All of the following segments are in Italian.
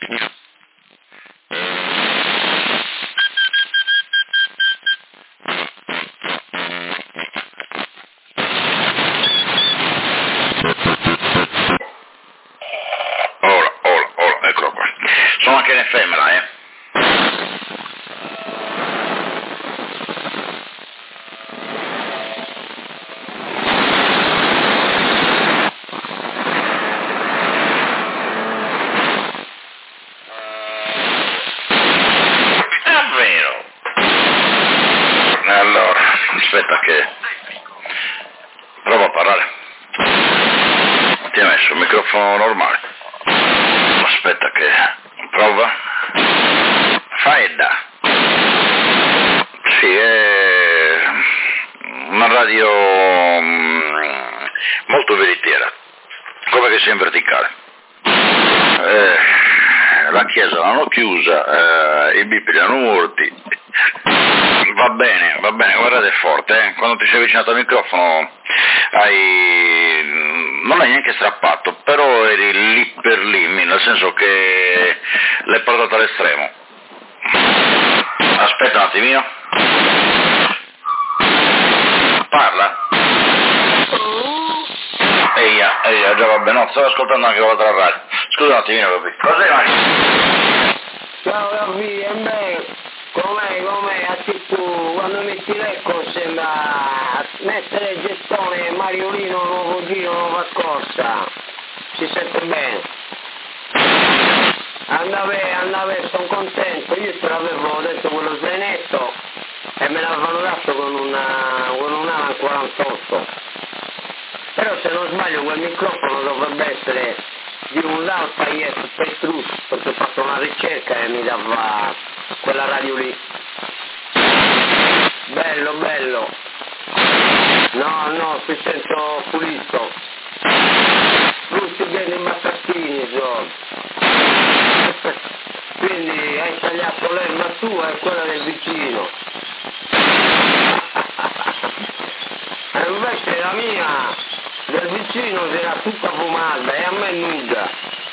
Ora, eccolo qua. Sono anche in effemera, Davvero? Allora, aspetta che... Prova a parlare. Ti hai messo il microfono normale. Aspetta che... Prova. Faedda. Sì, è una radio molto veritiera, come che sia in verticale. La chiesa l'hanno chiusa, i bip li hanno morti. Va bene, guardate, è forte, quando ti sei avvicinato al microfono non hai neanche strappato, però eri lì per lì, nel senso che l'hai portato all'estremo. Aspetta un attimino. Parla. Eia, già va bene, no, stavo ascoltando anche l'altra radio. Scusa un attimino, Gabi. Cos'è, Mario? Ciao Gabi, e me, com'è, a tu, quando metti l'ecco sembra mettere il gettone Mariolino, nuovo giro, nuova scorsa. Si sente bene. Andave, sono contento, io te l'avevo detto quello svenetto e me l'avevano dato con un Alan 48. Però se non sbaglio quel microfono dovrebbe essere di un Lafayette Petrus, perché ho fatto una ricerca e mi dava quella radio lì. Bello. No, ti sento pulito. Brutti bene i mattattini, quindi hai tagliato l'erba tua e quella del vicino. E invece la mia del vicino era tutta fumata e a me nuda.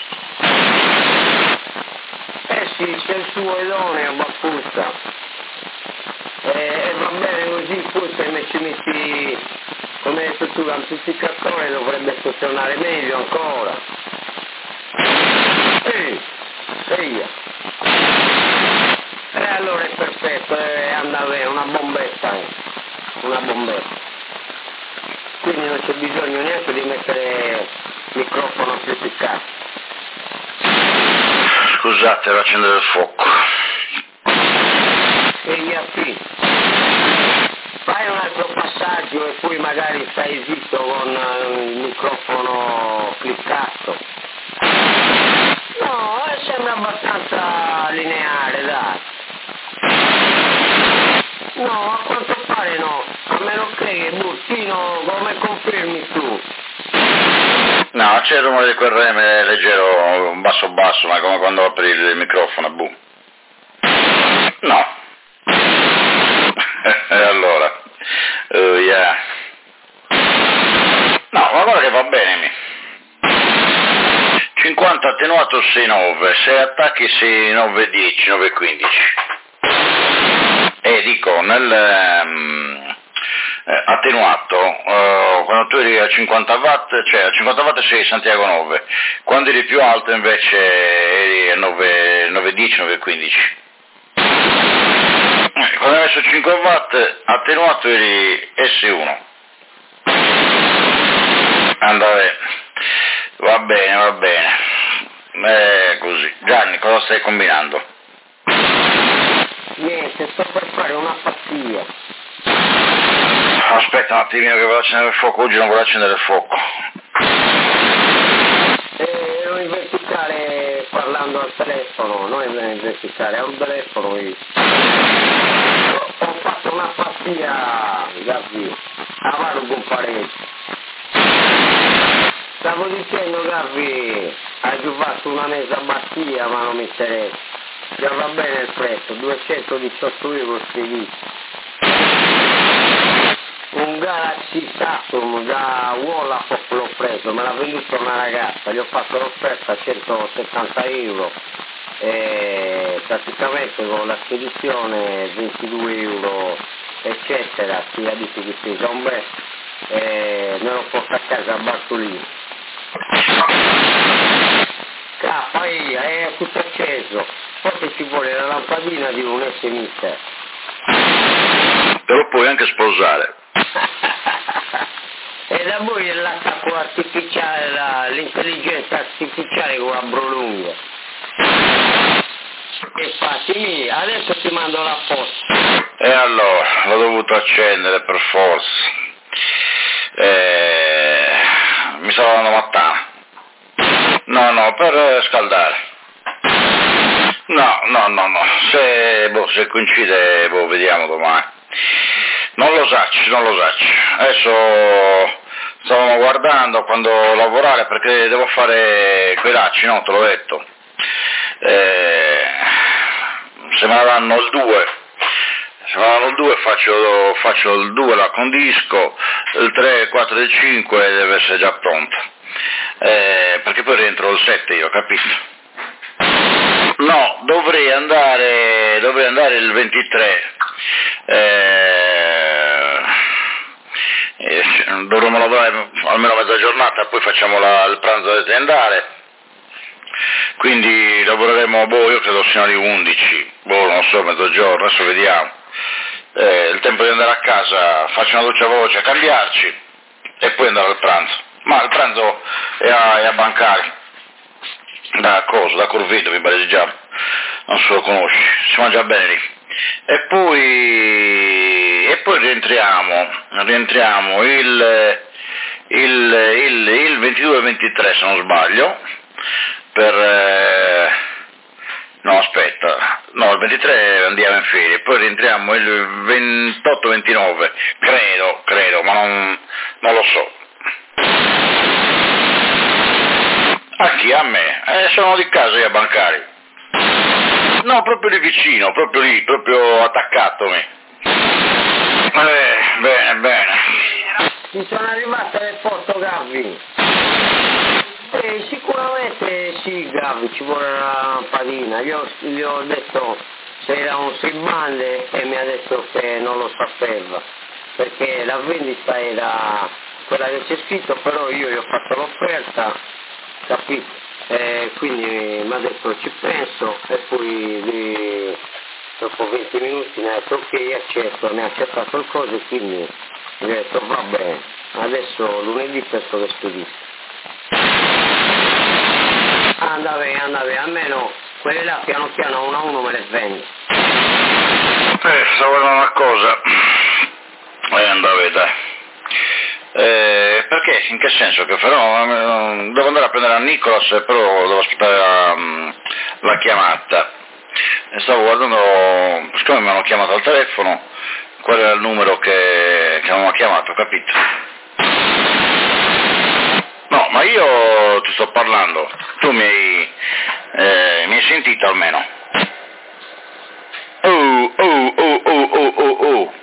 Sì, c'è il suo idoneo, baffusta. E va bene così, poi se ci metti, come hai detto tu, l'amplificatore dovrebbe funzionare meglio ancora. Ehi. E allora è perfetto, anda bene, una bombetta. Quindi non c'è bisogno neanche di mettere microfono amplificato. Scusate, devo accendere il fuoco. Ehi, fai un altro passaggio e poi magari stai zitto con il microfono cliccato. No, sembra abbastanza lineare, dai. No, a quanto pare no, a meno che Burtino, come confermi tu? No, c'è il rumore di quel reme leggero, basso, ma come quando apri il microfono, boom. No. E allora? Yeah. No, ma guarda che va bene, 50 attenuato 6,9, 6 attacchi 6,9,10, 9,15. E dico, nel attenuato, quando tu eri a 50 watt, cioè a 50 watt sei Santiago 9, quando eri più alto invece eri a 9,10, 9,15. Quando hai messo 5 watt attenuato eri S1. Andare. Va bene. Così. Gianni, cosa stai combinando? Niente, sto per fare una pazzia. Aspetta un attimino che vado a accendere il fuoco, oggi non voglio accendere il fuoco. Ero in verticale parlando al telefono, non in verticale, al telefono io. Ho fatto una pazzia, Gabby, a Valugo Pareggio. Stavo dicendo, Gabby, hai già fatto una mezza battia, ma non mi interessa. Già va bene il prezzo, 218 euro spedito. Un Galaxy Saturn da Wallapop l'ho preso, me l'ha venduto una ragazza, gli ho fatto l'offerta a 170 euro, praticamente con la spedizione 22 euro eccetera, ti dice che si sono me lo porto a casa a Bartolino. Poi è tutto acceso, poi ci vuole la lampadina di un SMS. Però puoi anche sposare. E da voi l'attacco artificiale, l'intelligenza artificiale con la brolunga. Infatti adesso ti mando la posta. E allora, l'ho dovuto accendere per forza. Mi stava dando mattana. No, per scaldare. No. Se coincide, vediamo domani. Non lo saccio. Adesso stavamo guardando quando lavorare perché devo fare quei lacci, no? Te l'ho detto. Se me la danno il 2. Se me la danno il 2 faccio il 2, la condisco, il 3, il 4 e il 5 deve essere già pronta. Perché poi rientro il 7 io, capito? No, dovrei andare il 23. Dovremmo lavorare almeno mezza giornata, poi facciamo il pranzo aziendale. Quindi lavoreremo, io credo sino alle 11, non so, mezzogiorno, adesso vediamo. Il tempo di andare a casa, faccio una doccia veloce, cambiarci e poi andare al pranzo. Ma il pranzo è a Bancari, da Corvito, mi pare di già, non so se lo conosci, si mangia bene lì. E poi rientriamo il 22 e 23 se non sbaglio, il 23 andiamo in ferie, poi rientriamo il 28-29, credo, ma non lo so. A chi? A me? Sono di casa io a Bancari. No, proprio lì vicino, proprio lì, proprio attaccatomi. Bene. Mi sono arrivato nel porto Gavi. Sicuramente sì, Gavi, ci vuole una lampadina. Gli ho detto se era un simbande e mi ha detto che non lo sapeva, perché la vendita era quella che c'è scritto, però io gli ho fatto l'offerta, capito? Quindi mi ha detto ci penso e poi dopo 20 minuti mi ha detto ok, accetto, mi ha accettato il coso e quindi mi ha detto va bene, adesso lunedì penso che spedisco. Andavi, almeno quelle là piano piano uno a uno me le vendi. Stavo vedendo una cosa. Andavi, dai. Perché? In che senso? Che però devo andare a prendere a Nicolas, però devo aspettare la chiamata. E stavo guardando, siccome mi hanno chiamato al telefono, qual era il numero che avevano chiamato, capito? No, ma io ti sto parlando, tu mi hai sentito almeno? Oh.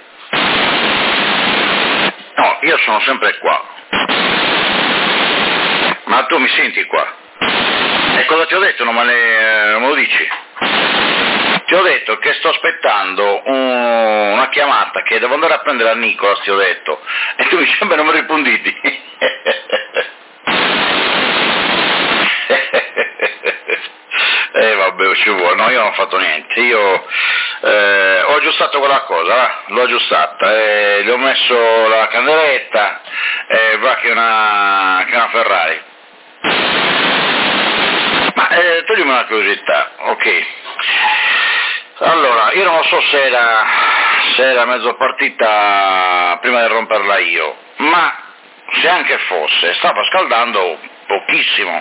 No, io sono sempre qua. Ma tu mi senti qua? E cosa ti ho detto? Non me lo dici? Ti ho detto che sto aspettando una chiamata, che devo andare a prendere a Nicolas, ti ho detto. E tu mi sembra non mi risponditi. Vabbè, ci vuole, no, io non ho fatto niente, io ho aggiustato quella cosa, l'ho aggiustata, gli ho messo la candeletta, va che è una Ferrari. Ma toglimi una curiosità, ok. Allora, io non so se era mezzo partita prima di romperla io, ma se anche fosse, stava scaldando pochissimo.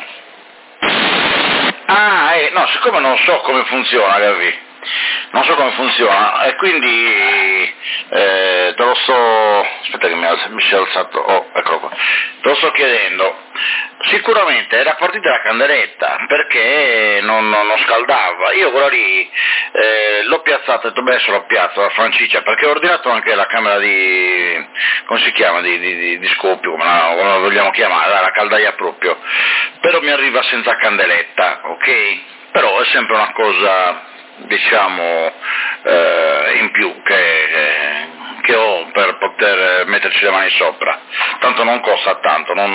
No, siccome non so come funziona, capi? Non so come funziona e quindi te lo sto... aspetta che mi si è alzato, eccolo qua. Te lo sto chiedendo. Sicuramente era partita la candeletta perché non scaldava. Io quella lì l'ho piazzata, ho detto beh adesso l'ho piazzata la Franciccia, perché ho ordinato anche la camera di... come si chiama? Di scoppio, come la vogliamo chiamare, la caldaia proprio. Però mi arriva senza candeletta, ok? però è sempre una cosa, diciamo, in più che ho per poter metterci le mani sopra, tanto non costa tanto, è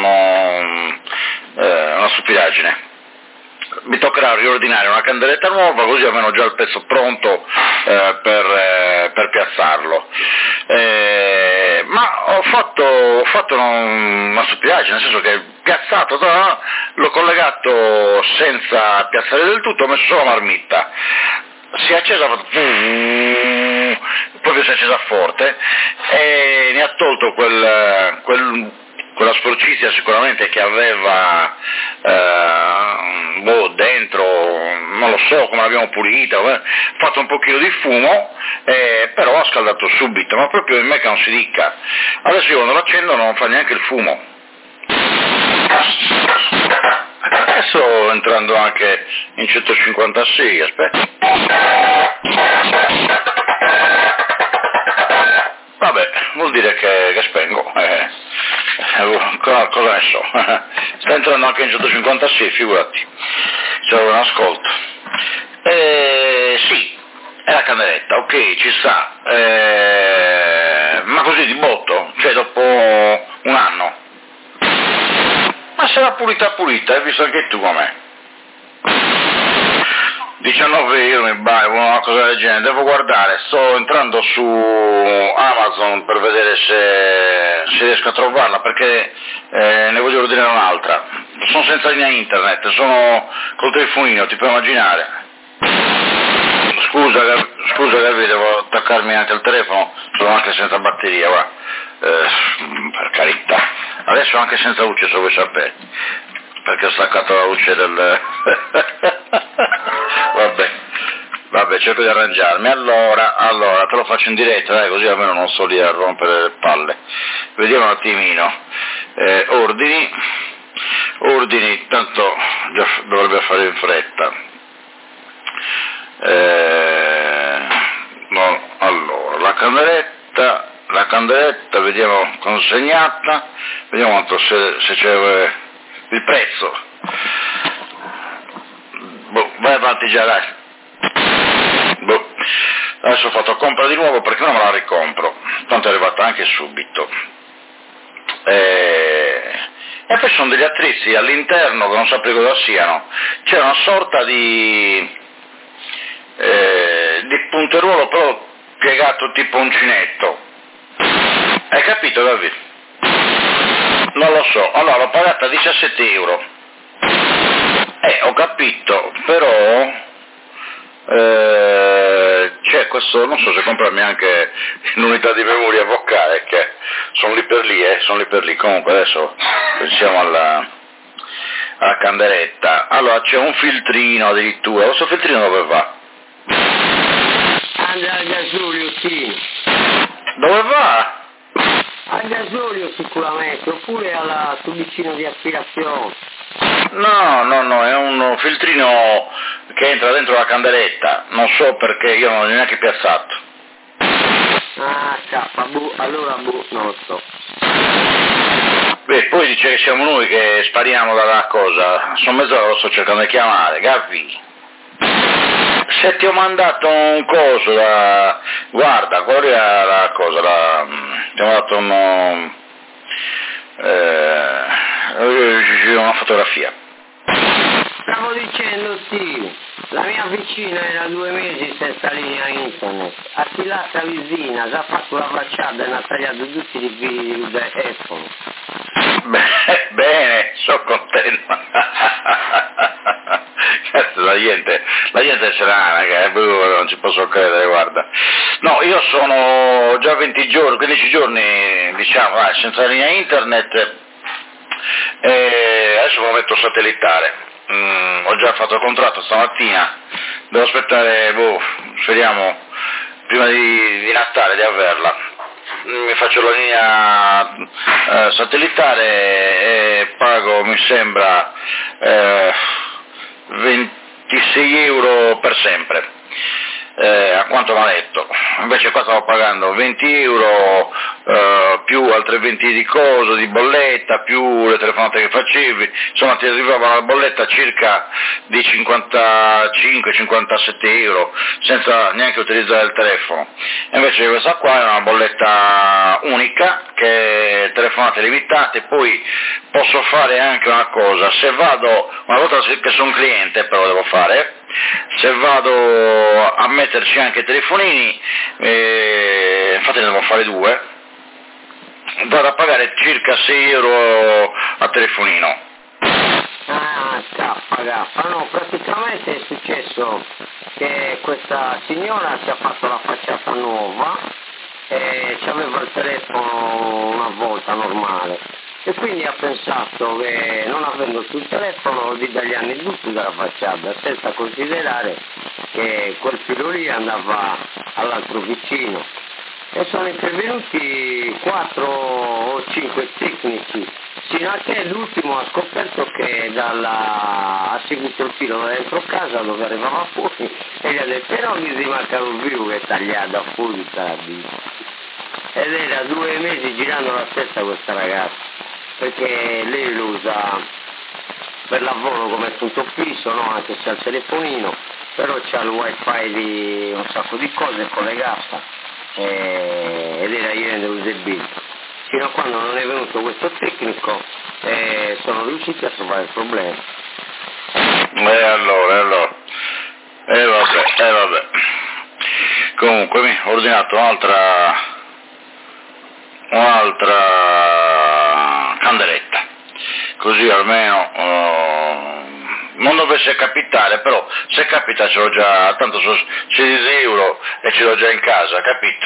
una stupidaggine. Mi toccherà riordinare una candeletta nuova, così almeno ho già il pezzo pronto per piazzarlo. Ma ho fatto una stupidaggine, nel senso che piazzato, l'ho collegato senza piazzare del tutto, ho messo solo la marmitta. Si è accesa, proprio si è accesa forte, e ne ha tolto quella sporcizia sicuramente che aveva dentro, non lo so come l'abbiamo pulita, ho fatto un pochino di fumo, però ha scaldato subito, ma proprio in me che non si dica. Adesso io quando l'accendo non fa neanche il fumo. Adesso entrando anche in 156, aspetta. Vabbè, vuol dire che spengo. Cosa ne so? Sta entrando anche in 156, figurati. C'è un ascolto. Sì, è la candeletta, ok, ci sta. Ma così di botto? Cioè dopo un anno? Ma sarà pulita, hai visto anche tu com'è. 19 euro mi pare, una cosa del genere, devo guardare, sto entrando su Amazon per vedere se riesco a trovarla, perché ne voglio ordinare un'altra. Sono senza linea internet, sono col telefonino, ti puoi immaginare. Scusa Gabi, devo attaccarmi anche al telefono, sono anche senza batteria, va. Per carità, adesso anche senza luce, se vuoi sapere, perché ho staccato la luce del... Vabbè, cerco di arrangiarmi. Allora, te lo faccio in diretta, così almeno non sto lì a rompere le palle. Vediamo un attimino. Ordini, tanto dovrebbe fare in fretta. Allora, la candeletta, vediamo consegnata, vediamo quanto se c'è il prezzo. Vai avanti già, dai. Adesso ho fatto compra di nuovo perché non me la ricompro, tanto è arrivata anche subito. E poi sono degli attrezzi all'interno che non saprei cosa siano. C'è una sorta di punteruolo però piegato tipo uncinetto. Hai capito, Davide? Non lo so. Allora l'ho pagata 17 euro. Ho capito, però c'è questo, non so se comprarmi anche un'unità di memoria vocale, che sono lì per lì, comunque adesso pensiamo alla candeletta. Allora c'è un filtrino addirittura, questo filtrino dove va? Andrà al gasolio, sì. Dove va? Al gasolio sicuramente, oppure al tubicino di aspirazione. No, è un filtrino che entra dentro la candeletta, non so perché, io non l'ho neanche piazzato. Ah, allora non lo so. Beh, poi dice che siamo noi che spariamo dalla cosa, sono mezz'ora, lo sto cercando di chiamare, Gavi. Se ti ho mandato un coso guarda, qual è la cosa, ti ho mandato una fotografia. Stavo dicendo sì, la mia vicina era 2 mesi senza linea internet, a chi l'altra vicina già fatto la facciata e ha tagliato tutti i fili del telefono. Bene, sono contento. La gente è serana, che non ci posso credere, guarda. No, io sono già 15 giorni, diciamo, senza linea internet, e adesso me lo metto satellitare. Ho già fatto il contratto stamattina, devo aspettare, speriamo, prima di Natale di averla. Mi faccio la linea satellitare e pago, mi sembra, 26 euro per sempre. a quanto mi ha detto. Invece qua stavo pagando 20 euro più altre 20 di coso, di bolletta, più le telefonate che facevi, insomma ti arrivava una bolletta circa di 55-57 euro senza neanche utilizzare il telefono. Invece questa qua è una bolletta unica, che telefonate limitate, poi posso fare anche una cosa, se vado, una volta che sono un cliente però devo fare, se vado a metterci anche i telefonini, infatti ne devo fare 2, vado a pagare circa 6 euro a telefonino. Ah, gaffa. No, praticamente è successo che questa signora si è fatta la facciata nuova e aveva il telefono una volta normale e quindi ha pensato che non avendo più il telefono di dargli anni tutto dalla facciata, senza considerare che quel filo lì andava all'altro vicino. E sono intervenuti 4 o 5 tecnici, sino a che l'ultimo ha scoperto che ha seguito il filo da dentro casa dove arrivava fuori e gli ha detto non mi si manca un vivo che è tagliato fuori ed era 2 mesi girando la testa questa ragazza, perché lei lo usa per lavoro come punto fisso, no? Anche se ha il telefonino, però c'ha il wifi di un sacco di cose collegata ed era ieri USB. Fino a quando non è venuto questo tecnico sono riusciti a trovare il problema. Allora. Vabbè. Comunque mi ho ordinato un'altra candeletta, così almeno non dovesse capitare, però se capita ce l'ho già, tanto sono 16 euro e ce l'ho già in casa, capito?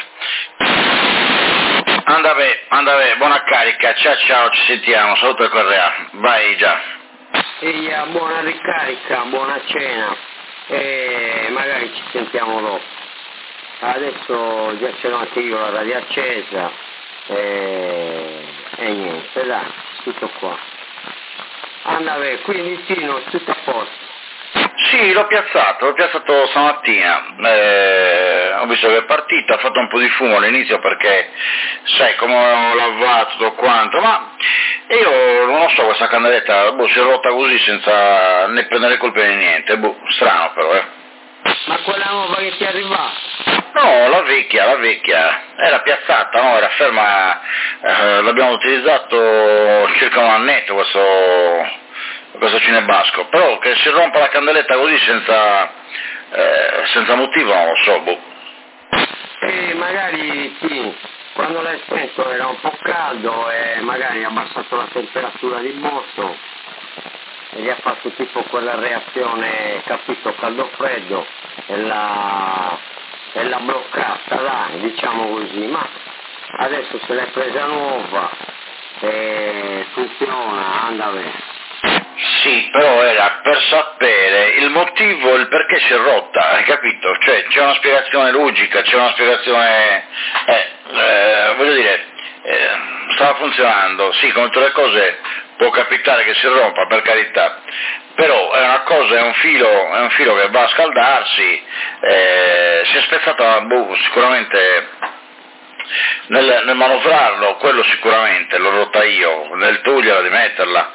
Andave, buona carica, ciao, ci sentiamo, saluto il Correa, vai già. E buona ricarica, buona cena e magari ci sentiamo dopo. Adesso già ce l'ho anche io la radio accesa e niente, dai, tutto qua. Andave, quindi Tino, tutto a posto. Sì, l'ho piazzato stamattina, ho visto che è partita, ha fatto un po' di fumo all'inizio perché, sai, come ho lavato tutto quanto, ma io non lo so, questa candeletta, si è rotta così senza né prendere colpe né niente, strano però, Ma quella nuova che ti è arrivata? No, la vecchia, era piazzata, no, era ferma, l'abbiamo utilizzato circa un annetto questo cinebasco, però che si rompa la candeletta così senza motivo non lo so, E magari sì, quando l'hai spento era un po' caldo e magari ha abbassato la temperatura di botto e gli ha fatto tipo quella reazione, capito, caldo-freddo e l'ha bloccata, dai, diciamo così, ma adesso se l'hai presa nuova e funziona, anda bene. Sì, però era per sapere il motivo, il perché si è rotta, hai capito? Cioè c'è una spiegazione logica, c'è una spiegazione, voglio dire, stava funzionando, sì, come tutte le cose può capitare che si rompa, per carità, però è una cosa, è un filo che va a scaldarsi, si è spezzata, sicuramente nel manovrarlo, quello sicuramente, l'ho rotta io, nel toglierla, di metterla,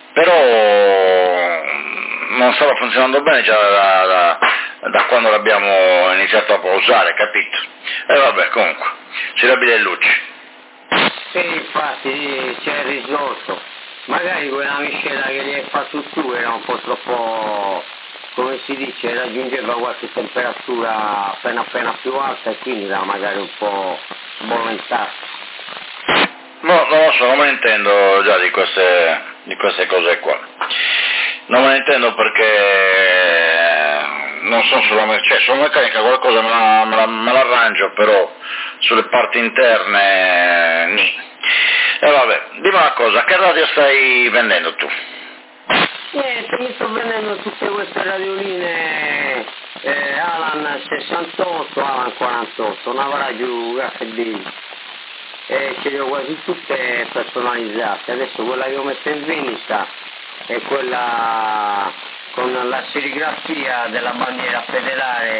però non stava funzionando bene già da quando l'abbiamo iniziato a usare, capito? E vabbè, comunque, si rabbia le luci. Sì, infatti c'è il risolto, magari quella miscela che gli hai fatto tu era un po' troppo, come si dice, raggiungeva qualche temperatura appena più alta e quindi era magari un po' sbollentata. No, non lo so, non me ne intendo già di queste cose qua. Non me ne intendo perché non sono sulla meccanica qualcosa me l'arrangio, però sulle parti interne nì. E vabbè, dimmi una cosa, che radio stai vendendo tu? Niente, mi sto vendendo tutte queste radioline Alan 68, Alan 48, una radio HD. Ce le ho quasi tutte personalizzate, adesso quella che io metto in vendita è quella con la serigrafia della bandiera federale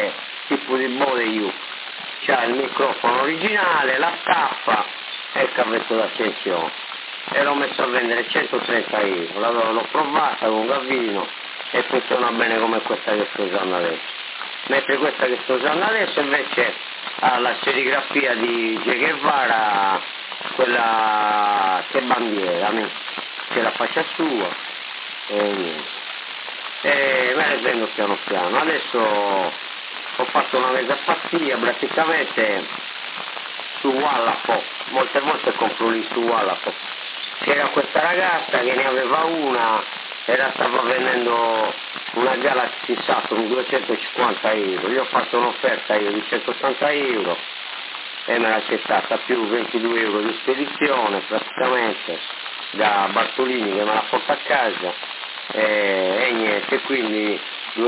tipo di Bode, c'ha il microfono originale, la staffa e il cavetto d'accensione, e l'ho messo a vendere 130 euro, l'ho provata con Gavino e funziona bene come questa che sto usando adesso, mentre questa che sto usando adesso invece ha la serigrafia di Che Guevara, quella che bandiera, che la faccia sua, e niente. E me le prendo piano piano. Adesso ho fatto una mezza pazzia praticamente su Wallapop, molte volte compro lì su Wallapop. C'era questa ragazza che ne aveva una e la stava vendendo una Galaxy Saturn 250 euro, gli ho fatto un'offerta io di 180 euro e me l'ha accettata, più 22 euro di spedizione praticamente da Bartolini che me la porta a casa e niente, quindi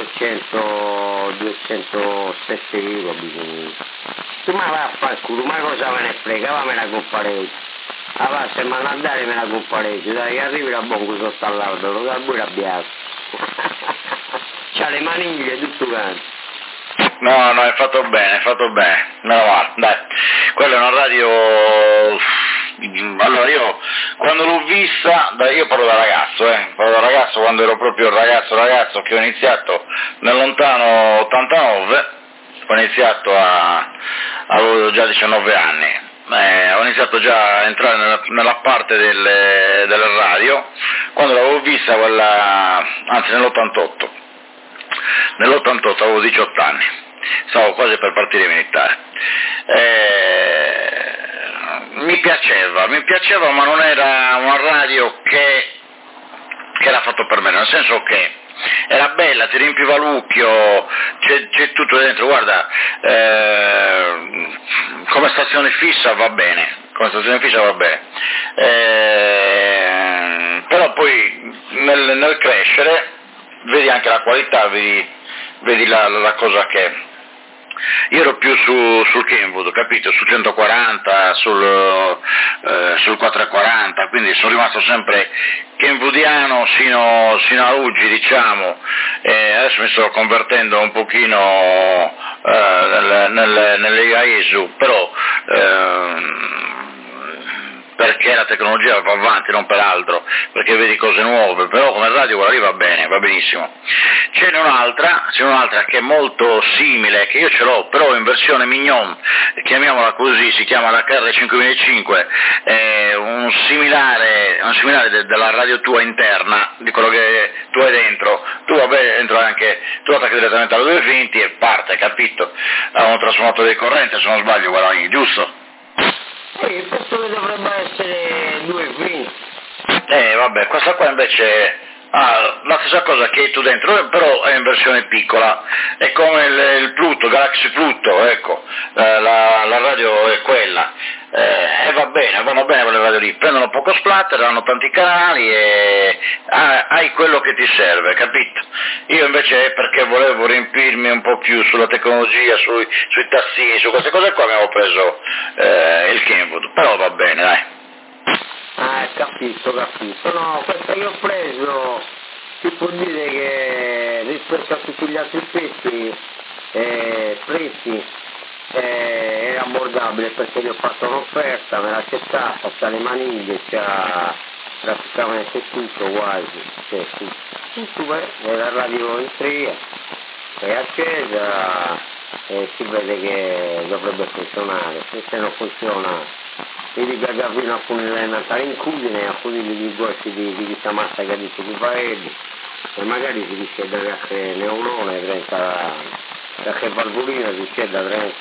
207 euro bisogna. Tu ma va a fare culo, ma cosa me ne frega, va me la compareggio. Ah va, se me la dare me la compareggio, dai che arrivi la bongo sotto all'albero, che pure abbiamo. C'ha le maniglie tutto quanto. No, hai fatto bene, meno male, dai, quella è una radio, allora io quando l'ho vista, io parlo da ragazzo quando ero proprio ragazzo che ho iniziato nel lontano 89, avevo già 19 anni, ho iniziato già a entrare nella parte delle radio, quando l'avevo vista nell'88. Nell'88 avevo 18 anni, stavo quasi per partire militare. Mi piaceva, ma non era una radio che era fatto per me, nel senso che era bella, ti riempiva l'occhio, c'è tutto dentro, guarda, come stazione fissa va bene, però poi nel crescere vedi anche la qualità, vedi la cosa che è. Io ero più sul Kenwood, capito? Sul 140, sul 440, quindi sono rimasto sempre kenwoodiano sino a oggi, diciamo, e adesso mi sto convertendo un pochino nelle IAESU, però perché la tecnologia va avanti, non per altro, perché vedi cose nuove, però come radio quella lì va bene, va benissimo. C'è un'altra che è molto simile, che io ce l'ho, però in versione mignon, chiamiamola così, si chiama la KR5005, è un similare della radio tua interna, di quello che tu hai dentro, tu attacchi direttamente alla 220 e parte, capito? Ha un trasformatore di corrente, se non sbaglio, quella lì, giusto? Sì, questo dovrebbe essere 220. Vabbè, questa qua invece ha la stessa cosa che hai tu dentro, però è in versione piccola, è come il Pluto, Galaxy Pluto, ecco, la radio è quella, e vanno bene quelle radio lì, prendono poco splatter, hanno tanti canali e hai quello che ti serve, capito? Io invece è perché volevo riempirmi un po' più sulla tecnologia, sui tassini, su queste cose qua, mi avevo preso il Kenwood, però va bene, dai. Capito. No, questa che ho preso, si può dire che rispetto a tutti gli altri prezzi era abbordabile perché gli ho fatto un'offerta, me l'ha accettata, c'ha le maniglie, c'ha praticamente tutto quasi, tutto la radio in tria, è accesa e si vede che dovrebbe funzionare, se non funziona mi dica che fino a punire Natale in cugine, a punire gli golfi di Chiamassa che dice di Paelli, e magari si dice da che neurone 30, da che valvolino si dice da 30.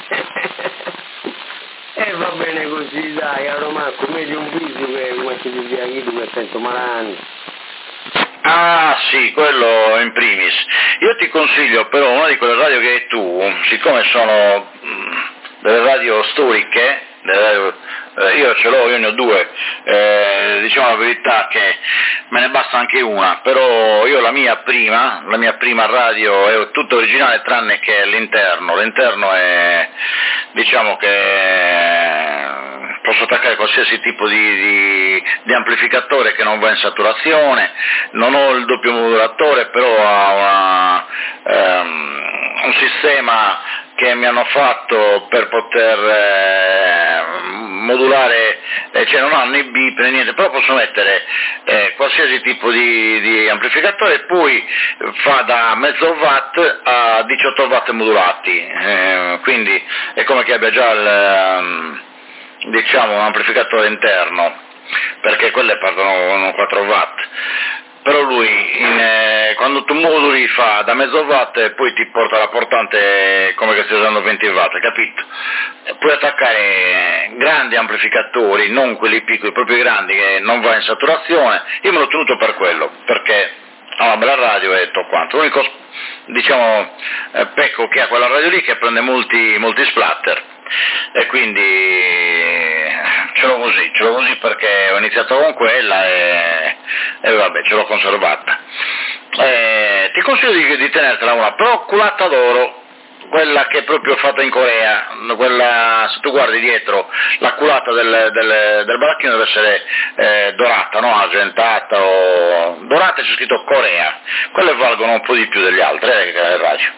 E va bene così, dai, a Roma, come di un viso che come si dice qui 200 malanni. Ah sì, quello in primis. Io ti consiglio però una di quelle radio che hai tu, siccome sono delle radio storiche, io ce l'ho, io ne ho due, diciamo la verità che me ne basta anche una, però io la mia prima radio è tutta originale tranne che l'interno è, diciamo che posso attaccare qualsiasi tipo di amplificatore che non va in saturazione, non ho il doppio modulatore, però ha un sistema che mi hanno fatto per poter modulare, cioè non hanno né bip né niente, però posso mettere qualsiasi tipo di amplificatore e poi fa da mezzo watt a 18 watt modulati, quindi è come che abbia già diciamo un amplificatore interno, perché quelle partono 4 watt. Però lui quando tu moduli fa da mezzo watt e poi ti porta la portante come che stai usando 20 watt, capito? Puoi attaccare grandi amplificatori, non quelli piccoli, proprio grandi, che non va in saturazione. Io me l'ho tenuto per quello, perché ha una bella radio e tutto quanto. L'unico, diciamo, pecco che ha quella radio lì che prende molti splatter. E quindi ce l'ho così perché ho iniziato con quella e vabbè, ce l'ho conservata. Ti consiglio di tenertela una, però culata d'oro, quella che è proprio fatta in Corea, quella, se tu guardi dietro, la culata del baracchino deve essere dorata, no? Argentata o dorata, c'è scritto Corea, quelle valgono un po' di più delle altre, radio.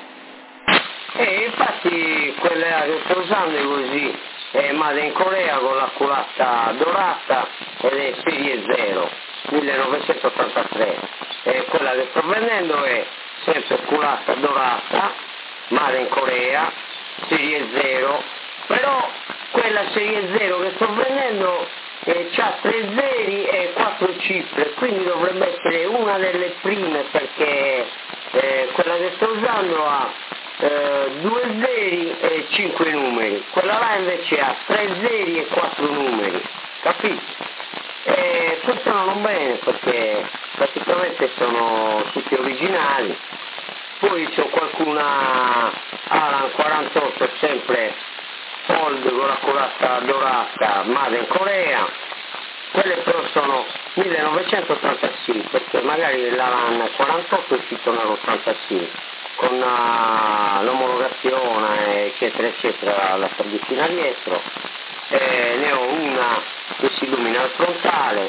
Infatti quella che sto usando è così, è made in Corea con la culata dorata ed è serie 0, 1983, e quella che sto vendendo è sempre culata dorata, made in Corea, serie 0, però quella serie 0 che sto vendendo c'ha 3 zeri e 4 cifre, quindi dovrebbe essere una delle prime, perché quella che sto usando ha 2 zeri e 5 numeri, quella là invece ha 3 zeri e 4 numeri, capito? Funzionano bene perché praticamente sono tutti originali. Poi c'ho qualcuna Alan 48 sempre Fold con la culata dorata, made in Corea, quelle però sono 1986, perché magari l'Alan 48 è uscito nell'86 con l'omologazione eccetera eccetera, la salvitina dietro, ne ho una che si illumina al frontale,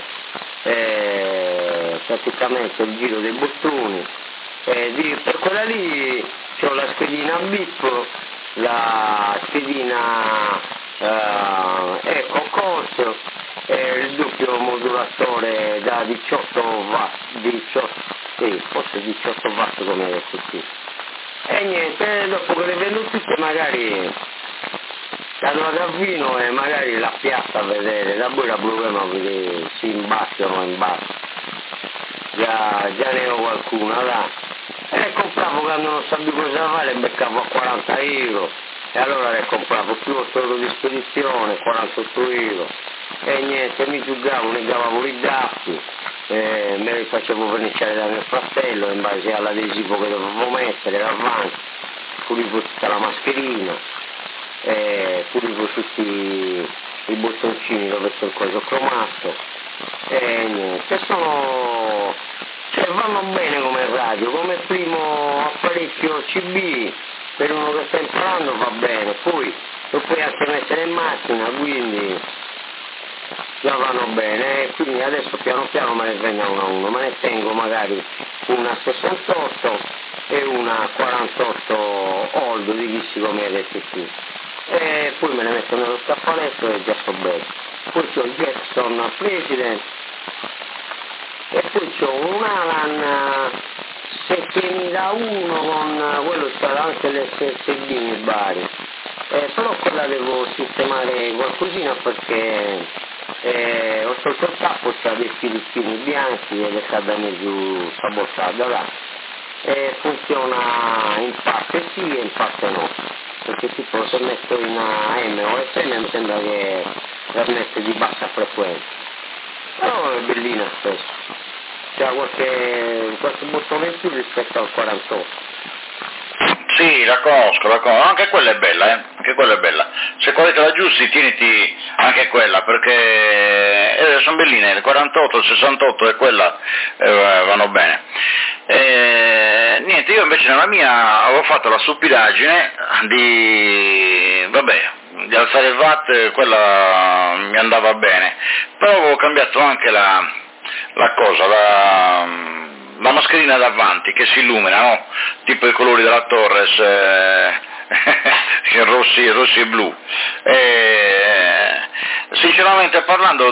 praticamente il giro dei bottoni, per quella lì c'ho la schedina BIP, la schedina Eco Corso, il doppio modulatore da 18 watt, forse 18 watt come detto qui. E niente, dopo che le vendo tutte magari vado a Gavino e magari la piazza a vedere, da voi la proviamo a vedere se imbatti o non imbatti. Già ne ho qualcuna là. E compravo quando non sapevo cosa fare, beccavo a 40 euro. E allora le compravo più 8 euro di spedizione, 48 euro. E niente, mi giugavo, ne gravavo i dati, me li facevo verniciare da mio fratello in base all'adesivo che dovevo mettere davanti, pulivo tutta la mascherina, pulivo tutti i bottoncini dove c'è il coso cromato, e niente, vanno bene come radio, come primo apparecchio CB, per uno che sta imparando va bene, poi lo puoi anche mettere in macchina, quindi già vanno bene, quindi adesso piano piano me ne vengono uno a uno, me ne tengo magari una 68 e una 48 old di Vissi come hai detto tu, e poi me ne metto nello scaffaletto e già sto bene. Poi c'ho il Jackson President e poi c'ho un Alan 6001 con quello c'ha anche l'SSD mi pare, però quella devo sistemare qualcosina perché ho tolto il tappo, c'ha dei filippini bianchi ed è cadendo giù sabotato là, funziona in parte sì e in parte no, perché tipo se metto in AM o FM mi sembra che trasmette di bassa frequenza, però è bellina spesso, c'ha qualche bottone in più rispetto al 48. Sì, la conosco, anche quella è bella, anche quella è bella. Se quella te la aggiusti, tieniti anche quella, perché sono belline, il 48, il 68 e quella vanno bene. Niente, io invece nella mia avevo fatto la stupidaggine di alzare il watt, quella mi andava bene, però avevo cambiato anche la la mascherina davanti che si illumina, no? Tipo i colori della Torres, rossi e blu. Sinceramente parlando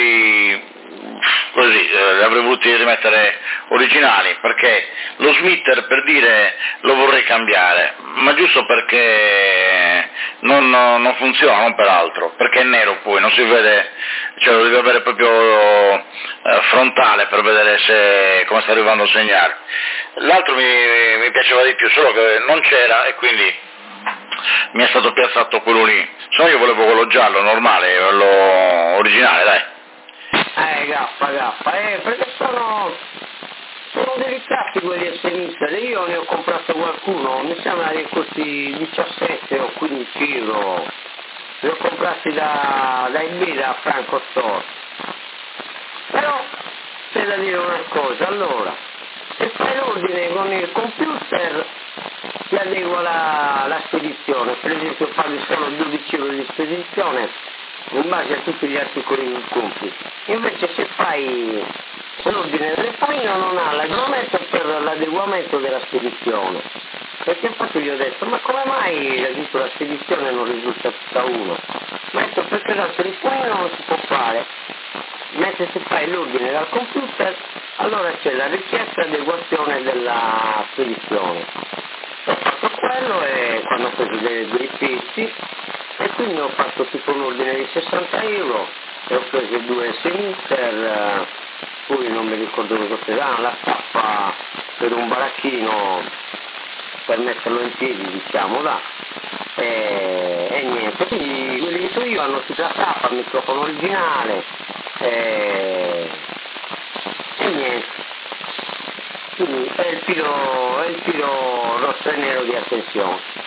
avrei voluto rimettere originali, perché lo Smitter, per dire, lo vorrei cambiare, ma giusto perché non funziona, non per altro, perché è nero, poi non si vede, cioè lo devi avere proprio frontale per vedere come sta arrivando il segnale. L'altro mi piaceva di più, solo che non c'era e quindi mi è stato piazzato quello lì. Se no io volevo quello giallo, normale, quello originale, dai. Gaffa, perché sono delicati quelli Smitter, io ne ho comprato qualcuno, mi sembra che costi 17 o 15 euro, li ho comprati da eBay, da Franco Store. Però c'è da dire una cosa, allora, se fai l'ordine con il computer ti adegua la spedizione, per esempio paghi solo 12 euro di spedizione in base a tutti gli articoli che compri. Invece se fai l'ordine del telefonino non ha l'aggravamento per l'adeguamento della spedizione. Perché infatti gli ho detto, ma come mai la spedizione non risulta tutta uno? Ma ho detto, perché dal telefonino non si può fare. Mentre se fai l'ordine dal computer, allora c'è la richiesta di adeguazione della spedizione. Ho fatto quello e quando ho preso dei pezzi, e quindi ho fatto tipo un ordine di 60 euro e ho preso 2 Smitter, poi non mi ricordo cosa cos'era, la tappa per un baracchino per metterlo in piedi, diciamo, là, e niente, quindi quelli che so io hanno tutta la tappa, il microfono originale, e niente, quindi è il filo rosso e nero di attenzione.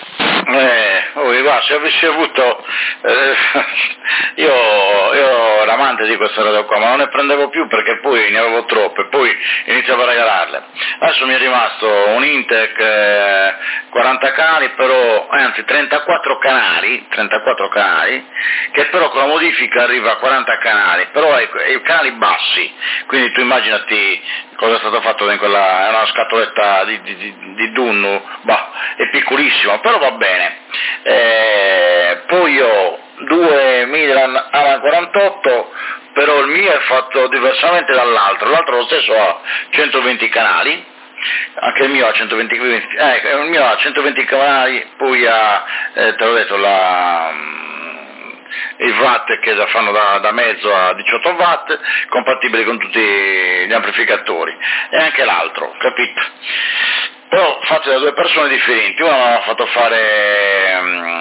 Se avessi avuto, io ero amante di questa roba qua, ma non ne prendevo più perché poi ne avevo troppe, poi iniziavo a regalarle. Adesso mi è rimasto un Intec 40 canali, però, anzi 34 canali, che però con la modifica arriva a 40 canali, però ai canali bassi, quindi tu immaginati cosa è stato fatto in quella, è una scatoletta di Dunnu, è piccolissima, però va bene. Poi ho 2 Milan Alan 48, però il mio è fatto diversamente dall'altro, l'altro lo stesso ha 120 canali, anche il mio ha 120 canali, poi ha, te l'ho detto, i watt che fanno da mezzo a 18 watt, compatibili con tutti gli amplificatori, e anche l'altro, capito? Però fatti da 2 persone differenti, uno mi ha fatto fare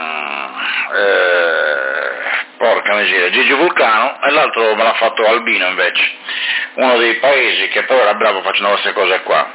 porca miseria, Gigi Vulcano, e l'altro me l'ha fatto Albino invece, uno dei paesi che però era bravo facendo queste cose qua.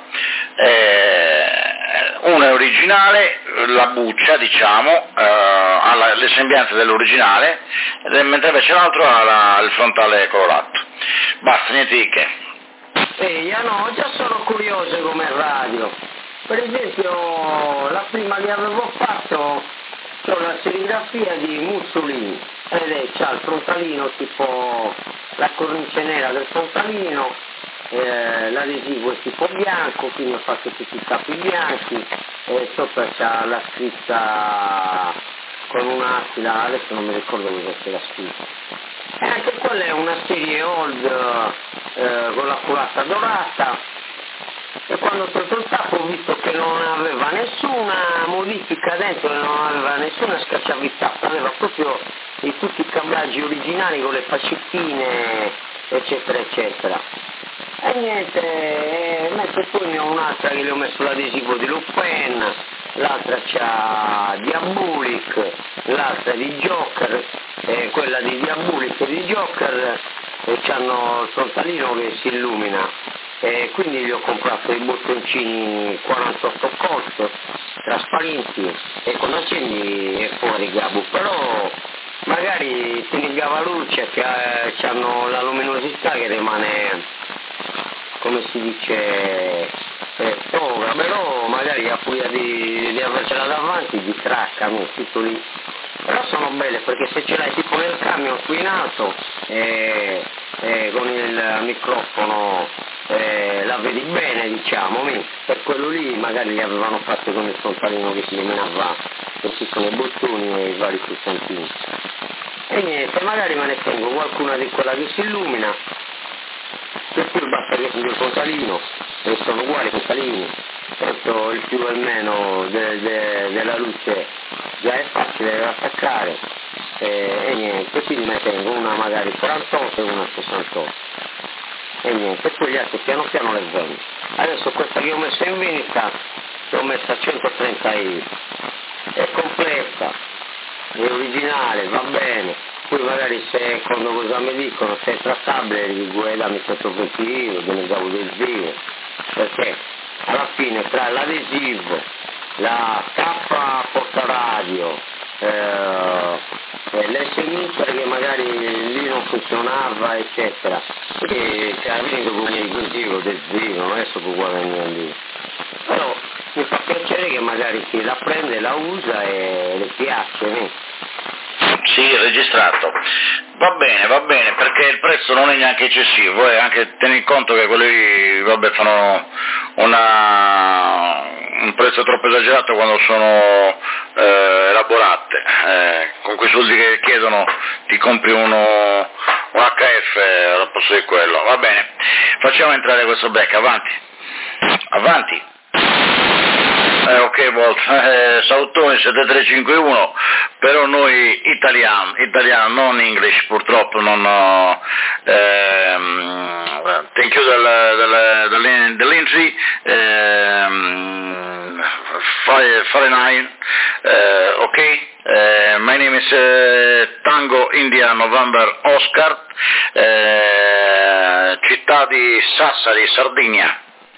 Uno è originale, la buccia diciamo, ha le sembianze dell'originale, mentre invece l'altro ha il frontale colorato. Basta, niente di che. Già sono curioso come radio. Per esempio, la prima che avevo fatto, c'ho la serigrafia di Mussolini, c'ha il frontalino tipo la cornice nera del frontalino, l'adesivo è tipo bianco, quindi ho fatto tutti i capi bianchi, e sopra c'ha la scritta con un'aquila, adesso non mi ricordo cosa c'è la scritta. E anche quella è una serie old con la culata dorata. E quando ho tolto il tappo ho visto che non aveva nessuna modifica dentro, non aveva nessuna scacciavità, aveva proprio tutti i cablaggi originali con le facettine, eccetera, eccetera. E niente, mentre poi ne ho un'altra che le ho messo l'adesivo di Lupin, l'altra c'ha Diabolic, l'altra di Joker, quella di Diabolic e di Joker c'hanno il frontalino che si illumina. Quindi gli ho comprato i bottoncini 48 volt trasparenti e con accendi e fuori Gabu, però magari ti negava luce che hanno la luminosità che rimane, come si dice, poca, però magari a furia di avercela davanti distraccano tutto lì. Però sono belle perché se ce l'hai tipo nel camion qui in alto con il microfono la vedi bene, diciamo, per quello lì magari li avevano fatto con il frontalino che si illuminava, così sono i bottoni e i vari pulsantini. E niente, magari me ne tengo qualcuna di quella che si illumina, per cui basta che il frontalino, che sono uguali i frontalini, tanto il più e il meno della luce già è facile da attaccare, e niente, quindi ne tengo una magari 48 e una 68. E niente, e poi gli altri piano piano le vendo. Adesso questa che ho messo in vendita l'ho messa a 130 euro, è completa, è originale, va bene, poi magari se quando cosa mi dicono se è trattabile mi 120 euro, me ne davo del zero, perché alla fine tra l'adesivo, la cappa portaradio, l'SMX che magari lì non funzionava, eccetera, perché alla fine dopo un giro del zero, non è solo guadagnare lì. Però mi fa piacere che magari chi la prende la usa e le piace, no? Sì, registrato. Va bene, perché il prezzo non è neanche eccessivo, anche tieni conto che quelli fanno un prezzo troppo esagerato quando sono elaborate. Con quei soldi che chiedono ti compri un HF al posto di quello. Va bene, facciamo entrare questo back, avanti. Ok, Bolt, Sautoni 7351, però noi italiano, non English purtroppo, non thank you dell'entry, Fahrenheit, ok, my name is Tango India November Oscar, città di Sassari, Sardegna.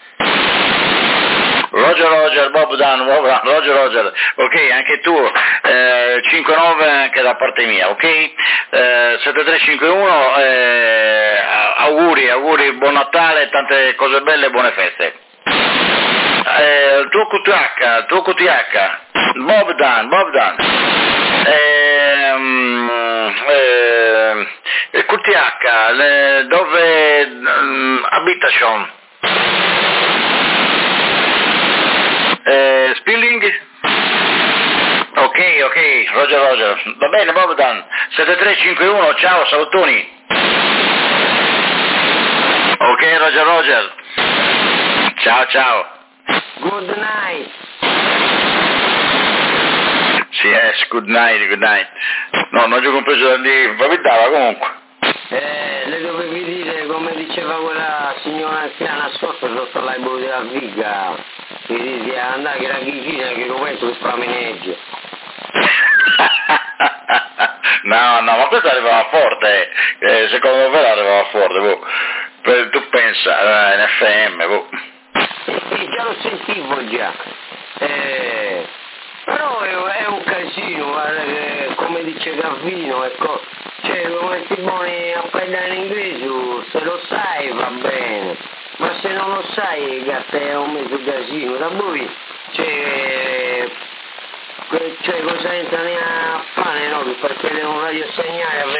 Roger, Bob Dan, Roger, ok, anche tu, 5-9 anche da parte mia, ok? 7351, auguri, buon Natale, tante cose belle e buone feste. Tuo QTH, Bob Dan, QTH, dove abitazione? Spilling? Ok, Roger, va bene Bogdan, 7351, ciao Sautoni. Ok Roger, ciao. Good night. Yes, good night. No, non ci ho compreso da lì, va comunque. Le dovevi dire, come diceva quella signora anziana sotto l'albero della viga, che dice andare che la ghigina che lo penso che fa meneggia. No, ma questo arrivava forte, secondo me arrivava forte, tu pensa, in FM, Già lo sentivo già, però è un casino, guarda, come dice Gavino, ecco, cioè come ti poni a parlare in inglese, se lo sai va bene, ma se non lo sai gatto è un mezzo casino, da voi cioè cosa entra a fare, no? Perché devono radiosegnare